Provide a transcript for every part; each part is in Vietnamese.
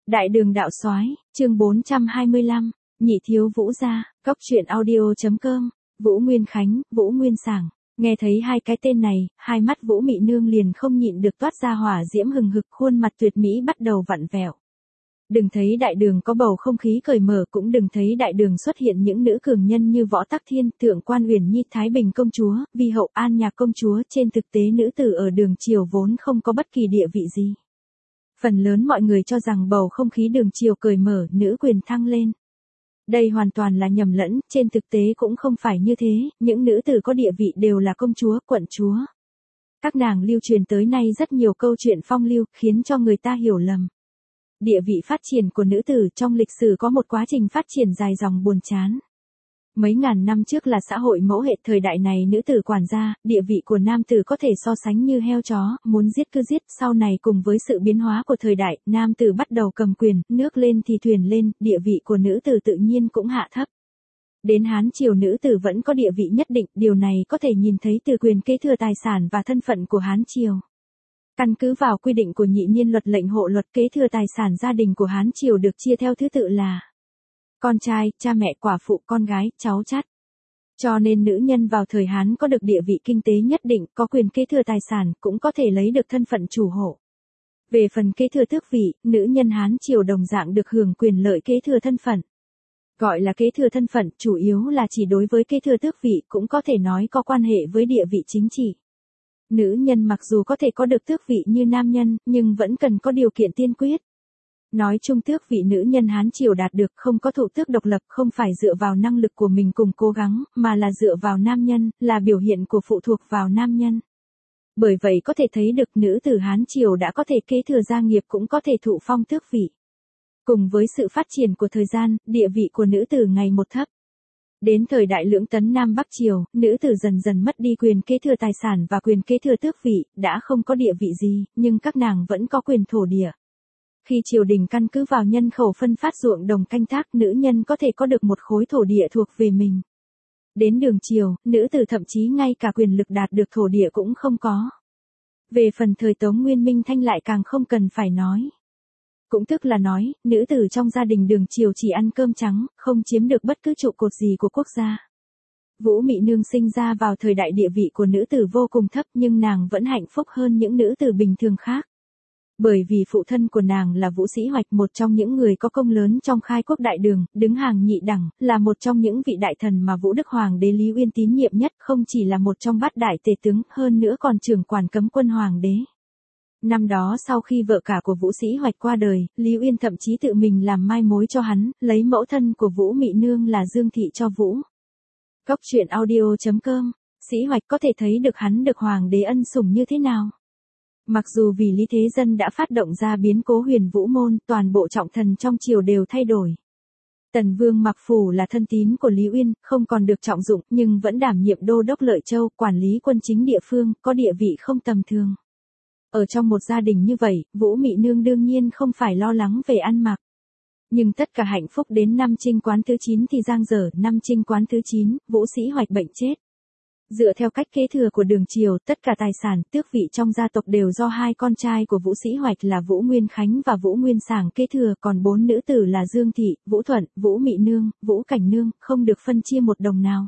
Đại đường đạo soái, chương 425, nhị thiếu Vũ gia, cóc truyện audio.com, Vũ Nguyên Khánh, Vũ Nguyên Sảng. Nghe thấy hai cái tên này, hai mắt Vũ Mị Nương liền không nhịn được toát ra hỏa diễm hừng hực, khuôn mặt tuyệt mỹ bắt đầu vặn vẹo. Đừng thấy đại đường có bầu không khí cởi mở, cũng đừng thấy đại đường xuất hiện những nữ cường nhân như Võ Tắc Thiên, Thượng Quan Uyển Nhi, Thái Bình công chúa, Vi hậu, An Nhạc công chúa. Trên thực tế nữ tử ở đường triều vốn không có bất kỳ địa vị gì. Phần lớn mọi người cho rằng bầu không khí đường triều cởi mở, nữ quyền thăng lên. Đây hoàn toàn là nhầm lẫn, trên thực tế cũng không phải như thế, những nữ tử có địa vị đều là công chúa, quận chúa. Các nàng lưu truyền tới nay rất nhiều câu chuyện phong lưu, khiến cho người ta hiểu lầm. Địa vị phát triển của nữ tử trong lịch sử có một quá trình phát triển dài dòng buồn chán. Mấy ngàn năm trước là xã hội mẫu hệ, thời đại này nữ tử quản gia, địa vị của nam tử có thể so sánh như heo chó, muốn giết cứ giết. Sau này cùng với sự biến hóa của thời đại, nam tử bắt đầu cầm quyền, nước lên thì thuyền lên, địa vị của nữ tử tự nhiên cũng hạ thấp. Đến Hán Triều nữ tử vẫn có địa vị nhất định, điều này có thể nhìn thấy từ quyền kế thừa tài sản và thân phận của Hán Triều. Căn cứ vào quy định của nhị niên luật lệnh hộ luật, kế thừa tài sản gia đình của Hán Triều được chia theo thứ tự là con trai, cha mẹ, quả phụ, con gái, cháu chắt. Cho nên nữ nhân vào thời Hán có được địa vị kinh tế nhất định, có quyền kế thừa tài sản, cũng có thể lấy được thân phận chủ hộ. Về phần kế thừa tước vị, nữ nhân Hán Triều đồng dạng được hưởng quyền lợi kế thừa thân phận. Gọi là kế thừa thân phận, chủ yếu là chỉ đối với kế thừa tước vị, cũng có thể nói có quan hệ với địa vị chính trị. Nữ nhân mặc dù có thể có được tước vị như nam nhân, nhưng vẫn cần có điều kiện tiên quyết. Nói chung tước vị nữ nhân Hán Triều đạt được không có thụ tước độc lập, không phải dựa vào năng lực của mình cùng cố gắng, mà là dựa vào nam nhân, là biểu hiện của phụ thuộc vào nam nhân. Bởi vậy có thể thấy được nữ tử Hán Triều đã có thể kế thừa gia nghiệp, cũng có thể thụ phong tước vị. Cùng với sự phát triển của thời gian, địa vị của nữ tử ngày một thấp. Đến thời đại Lưỡng Tấn Nam Bắc Triều, nữ tử dần dần mất đi quyền kế thừa tài sản và quyền kế thừa tước vị, đã không có địa vị gì, nhưng các nàng vẫn có quyền thổ địa. Khi triều đình căn cứ vào nhân khẩu phân phát ruộng đồng canh tác, nữ nhân có thể có được một khối thổ địa thuộc về mình. Đến đường triều, nữ tử thậm chí ngay cả quyền lực đạt được thổ địa cũng không có. Về phần thời Tống Nguyên Minh Thanh lại càng không cần phải nói. Cũng tức là nói, nữ tử trong gia đình đường triều chỉ ăn cơm trắng, không chiếm được bất cứ trụ cột gì của quốc gia. Vũ Mị Nương sinh ra vào thời đại địa vị của nữ tử vô cùng thấp, nhưng nàng vẫn hạnh phúc hơn những nữ tử bình thường khác. Bởi vì phụ thân của nàng là Vũ Sĩ Hoạch, một trong những người có công lớn trong khai quốc đại đường, đứng hàng nhị đẳng, là một trong những vị đại thần mà Vũ Đức Hoàng đế Lý Uyên tín nhiệm nhất, không chỉ là một trong bát đại tể tướng, hơn nữa còn trưởng quản cấm quân hoàng đế. Năm đó sau khi vợ cả của Vũ Sĩ Hoạch qua đời, Lý Uyên thậm chí tự mình làm mai mối cho hắn, lấy mẫu thân của Vũ Mị Nương là Dương Thị cho Vũ. Cóc truyện audio.com, Sĩ Hoạch có thể thấy được hắn được hoàng đế ân sủng như thế nào. Mặc dù vì Lý Thế Dân đã phát động ra biến cố Huyền Vũ môn, toàn bộ trọng thần trong triều đều thay đổi. Tần Vương Mặc Phủ là thân tín của Lý Uyên, không còn được trọng dụng, nhưng vẫn đảm nhiệm đô đốc Lợi Châu, quản lý quân chính địa phương, có địa vị không tầm thường. Ở trong một gia đình như vậy, Vũ Mị Nương đương nhiên không phải lo lắng về ăn mặc. Nhưng tất cả hạnh phúc đến năm Trinh Quán thứ 9 thì giang dở. Năm Trinh Quán thứ 9, Vũ Sĩ Hoạch bệnh chết. Dựa theo cách kế thừa của đường triều, tất cả tài sản, tước vị trong gia tộc đều do hai con trai của Vũ Sĩ Hoạch là Vũ Nguyên Khánh và Vũ Nguyên Sảng kế thừa, còn 4 nữ tử là Dương Thị, Vũ Thuận, Vũ Mị Nương, Vũ Cảnh Nương, không được phân chia một đồng nào.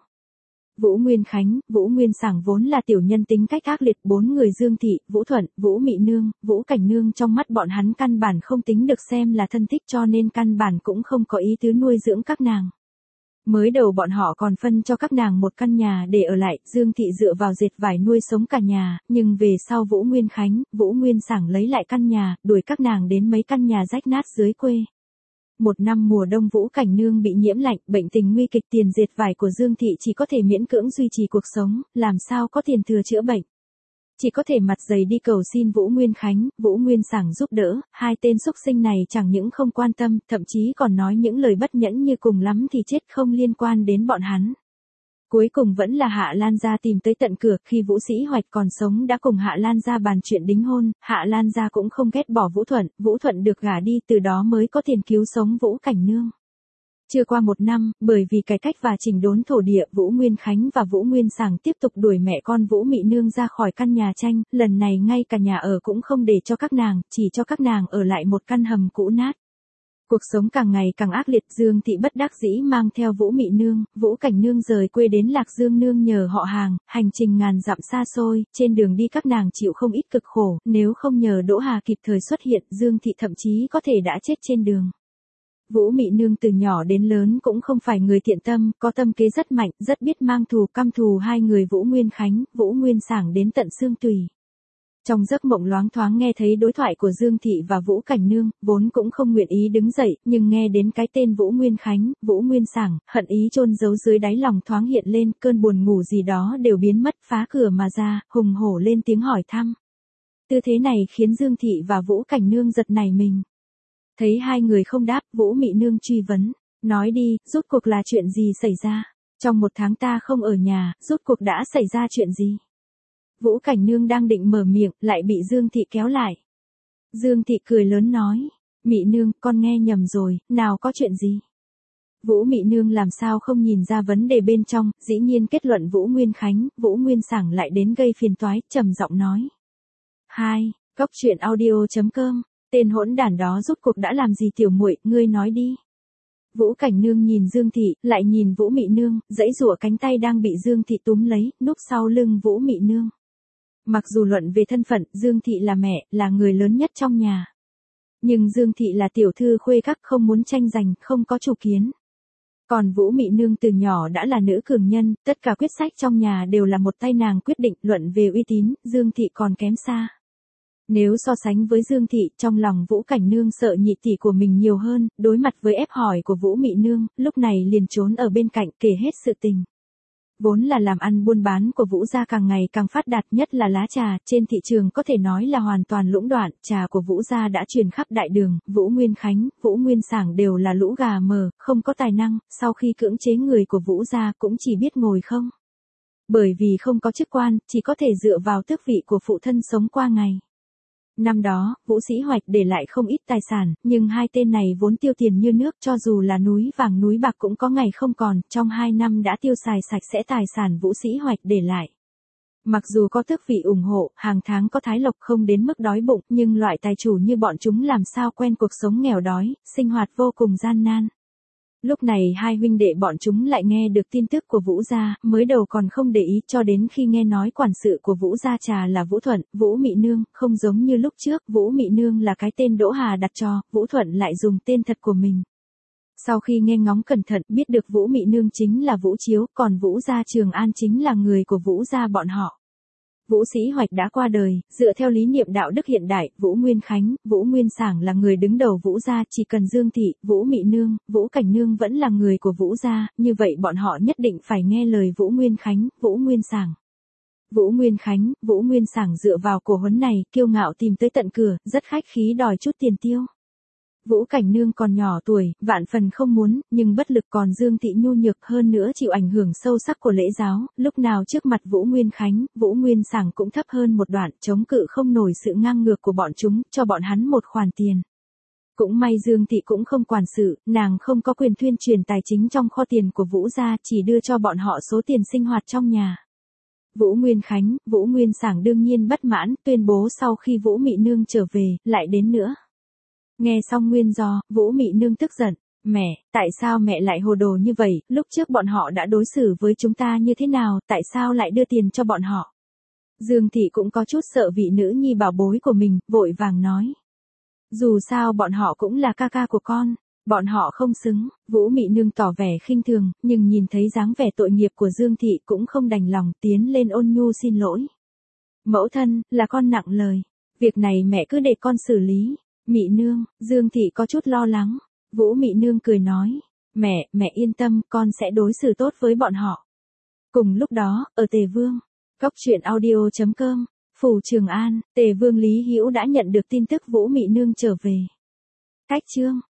Vũ Nguyên Khánh, Vũ Nguyên Sảng vốn là tiểu nhân tính cách ác liệt, 4 người Dương Thị, Vũ Thuận, Vũ Mị Nương, Vũ Cảnh Nương trong mắt bọn hắn căn bản không tính được xem là thân thích, cho nên căn bản cũng không có ý tứ nuôi dưỡng các nàng. Mới đầu bọn họ còn phân cho các nàng một căn nhà để ở lại, Dương Thị dựa vào dệt vải nuôi sống cả nhà, nhưng về sau Vũ Nguyên Khánh, Vũ Nguyên Sảng lấy lại căn nhà, đuổi các nàng đến mấy căn nhà rách nát dưới quê. Một năm mùa đông Vũ Cảnh Nương bị nhiễm lạnh, bệnh tình nguy kịch, tiền dệt vải của Dương Thị chỉ có thể miễn cưỡng duy trì cuộc sống, làm sao có tiền thừa chữa bệnh. Chỉ có thể mặt dày đi cầu xin Vũ Nguyên Khánh, Vũ Nguyên Sảng giúp đỡ, hai tên xúc sinh này chẳng những không quan tâm, thậm chí còn nói những lời bất nhẫn như cùng lắm thì chết, không liên quan đến bọn hắn. Cuối cùng vẫn là Hạ Lan gia tìm tới tận cửa, khi Vũ Sĩ Hoạch còn sống đã cùng Hạ Lan gia bàn chuyện đính hôn, Hạ Lan gia cũng không ghét bỏ Vũ Thuận được gả đi, từ đó mới có tiền cứu sống Vũ Cảnh Nương. Chưa qua một năm, bởi vì cải cách và chỉnh đốn thổ địa, Vũ Nguyên Khánh và Vũ Nguyên Sảng tiếp tục đuổi mẹ con Vũ Mị Nương ra khỏi căn nhà tranh, lần này ngay cả nhà ở cũng không để cho các nàng, chỉ cho các nàng ở lại một căn hầm cũ nát. Cuộc sống càng ngày càng ác liệt, Dương Thị bất đắc dĩ mang theo Vũ Mị Nương, Vũ Cảnh Nương rời quê đến Lạc Dương nương nhờ họ hàng, hành trình ngàn dặm xa xôi, trên đường đi các nàng chịu không ít cực khổ, nếu không nhờ Đỗ Hà kịp thời xuất hiện, Dương Thị thậm chí có thể đã chết trên đường. Vũ Mị Nương từ nhỏ đến lớn cũng không phải người thiện tâm, có tâm kế rất mạnh, rất biết mang thù căm thù hai người Vũ Nguyên Khánh, Vũ Nguyên Sảng đến tận xương tùy. Trong giấc mộng loáng thoáng nghe thấy đối thoại của Dương Thị và Vũ Cảnh Nương, vốn cũng không nguyện ý đứng dậy, nhưng nghe đến cái tên Vũ Nguyên Khánh, Vũ Nguyên Sảng, hận ý chôn giấu dưới đáy lòng thoáng hiện lên, cơn buồn ngủ gì đó đều biến mất, phá cửa mà ra, hùng hổ lên tiếng hỏi thăm. Tư thế này khiến Dương Thị và Vũ Cảnh Nương giật nảy mình. Thấy hai người không đáp, Vũ Mị Nương truy vấn, nói đi, rốt cuộc là chuyện gì xảy ra? Trong 1 tháng ta không ở nhà, rốt cuộc đã xảy ra chuyện gì? Vũ Cảnh Nương đang định mở miệng, lại bị Dương Thị kéo lại. Dương Thị cười lớn nói, Mị Nương, con nghe nhầm rồi, nào có chuyện gì? Vũ Mị Nương làm sao không nhìn ra vấn đề bên trong, dĩ nhiên kết luận Vũ Nguyên Khánh, Vũ Nguyên Sảng lại đến gây phiền toái, trầm giọng nói. 2. Cóc truyện audio.com, tên hỗn đản đó rốt cuộc đã làm gì tiểu muội, ngươi nói đi. Vũ Cảnh Nương nhìn Dương Thị, lại nhìn Vũ Mị Nương, giãy giụa cánh tay đang bị Dương Thị túm lấy, núp sau lưng Vũ Mị Nương. Mặc dù luận về thân phận, Dương Thị là mẹ, là người lớn nhất trong nhà. Nhưng Dương Thị là tiểu thư khuê các, không muốn tranh giành, không có chủ kiến. Còn Vũ Mị Nương từ nhỏ đã là nữ cường nhân, tất cả quyết sách trong nhà đều là một tay nàng quyết định, luận về uy tín, Dương Thị còn kém xa. Nếu so sánh với Dương Thị, trong lòng Vũ Cảnh Nương sợ nhị tỷ của mình nhiều hơn, đối mặt với ép hỏi của Vũ Mị Nương, lúc này liền trốn ở bên cạnh kể hết sự tình. Vốn là làm ăn buôn bán của Vũ gia càng ngày càng phát đạt, nhất là lá trà, trên thị trường có thể nói là hoàn toàn lũng đoạn, trà của Vũ gia đã truyền khắp đại đường, Vũ Nguyên Khánh, Vũ Nguyên Sảng đều là lũ gà mờ, không có tài năng, sau khi cưỡng chế người của Vũ gia cũng chỉ biết ngồi không. Bởi vì không có chức quan, chỉ có thể dựa vào tước vị của phụ thân sống qua ngày. Năm đó, Vũ Sĩ Hoạch để lại không ít tài sản, nhưng hai tên này vốn tiêu tiền như nước, cho dù là núi vàng núi bạc cũng có ngày không còn, trong 2 năm đã tiêu xài sạch sẽ tài sản Vũ Sĩ Hoạch để lại. Mặc dù có tước vị ủng hộ, hàng tháng có thái lộc không đến mức đói bụng, nhưng loại tài chủ như bọn chúng làm sao quen cuộc sống nghèo đói, sinh hoạt vô cùng gian nan. Lúc này hai huynh đệ bọn chúng lại nghe được tin tức của Vũ gia, mới đầu còn không để ý, cho đến khi nghe nói quản sự của Vũ gia trà là Vũ Thuận, Vũ Mị Nương, không giống như lúc trước, Vũ Mị Nương là cái tên Đỗ Hà đặt cho, Vũ Thuận lại dùng tên thật của mình. Sau khi nghe ngóng cẩn thận, biết được Vũ Mị Nương chính là Vũ Chiếu, còn Vũ gia Trường An chính là người của Vũ gia bọn họ. Vũ Sĩ Hoạch đã qua đời, dựa theo lý niệm đạo đức hiện đại, Vũ Nguyên Khánh, Vũ Nguyên Sảng là người đứng đầu Vũ gia, chỉ cần Dương Thị, Vũ Mị Nương, Vũ Cảnh Nương vẫn là người của Vũ gia, như vậy bọn họ nhất định phải nghe lời Vũ Nguyên Khánh, Vũ Nguyên Sảng. Vũ Nguyên Khánh, Vũ Nguyên Sảng dựa vào cổ huấn này, kiêu ngạo tìm tới tận cửa, rất khách khí đòi chút tiền tiêu. Vũ Cảnh Nương còn nhỏ tuổi, vạn phần không muốn, nhưng bất lực, còn Dương Thị nhu nhược hơn nữa chịu ảnh hưởng sâu sắc của lễ giáo, lúc nào trước mặt Vũ Nguyên Khánh, Vũ Nguyên Sảng cũng thấp hơn một đoạn, chống cự không nổi sự ngang ngược của bọn chúng, cho bọn hắn một khoản tiền. Cũng may Dương Thị cũng không quản sự, nàng không có quyền tuyên truyền tài chính trong kho tiền của Vũ gia, chỉ đưa cho bọn họ số tiền sinh hoạt trong nhà. Vũ Nguyên Khánh, Vũ Nguyên Sảng đương nhiên bất mãn, tuyên bố sau khi Vũ Mị Nương trở về, lại đến nữa. Nghe xong nguyên do, Vũ Mị Nương tức giận, mẹ, tại sao mẹ lại hồ đồ như vậy, lúc trước bọn họ đã đối xử với chúng ta như thế nào, tại sao lại đưa tiền cho bọn họ? Dương Thị cũng có chút sợ vị nữ nhi bảo bối của mình, vội vàng nói. Dù sao bọn họ cũng là ca ca của con, bọn họ không xứng, Vũ Mị Nương tỏ vẻ khinh thường, nhưng nhìn thấy dáng vẻ tội nghiệp của Dương Thị cũng không đành lòng, tiến lên ôn nhu xin lỗi. Mẫu thân, là con nặng lời, việc này mẹ cứ để con xử lý. Mị Nương, Dương Thị có chút lo lắng. Vũ Mị Nương cười nói, mẹ yên tâm, con sẽ đối xử tốt với bọn họ. Cùng lúc đó, ở Tề Vương, cóc truyện audio.com, phủ Trường An, Tề Vương Lý Hữu đã nhận được tin tức Vũ Mị Nương trở về. Cách chương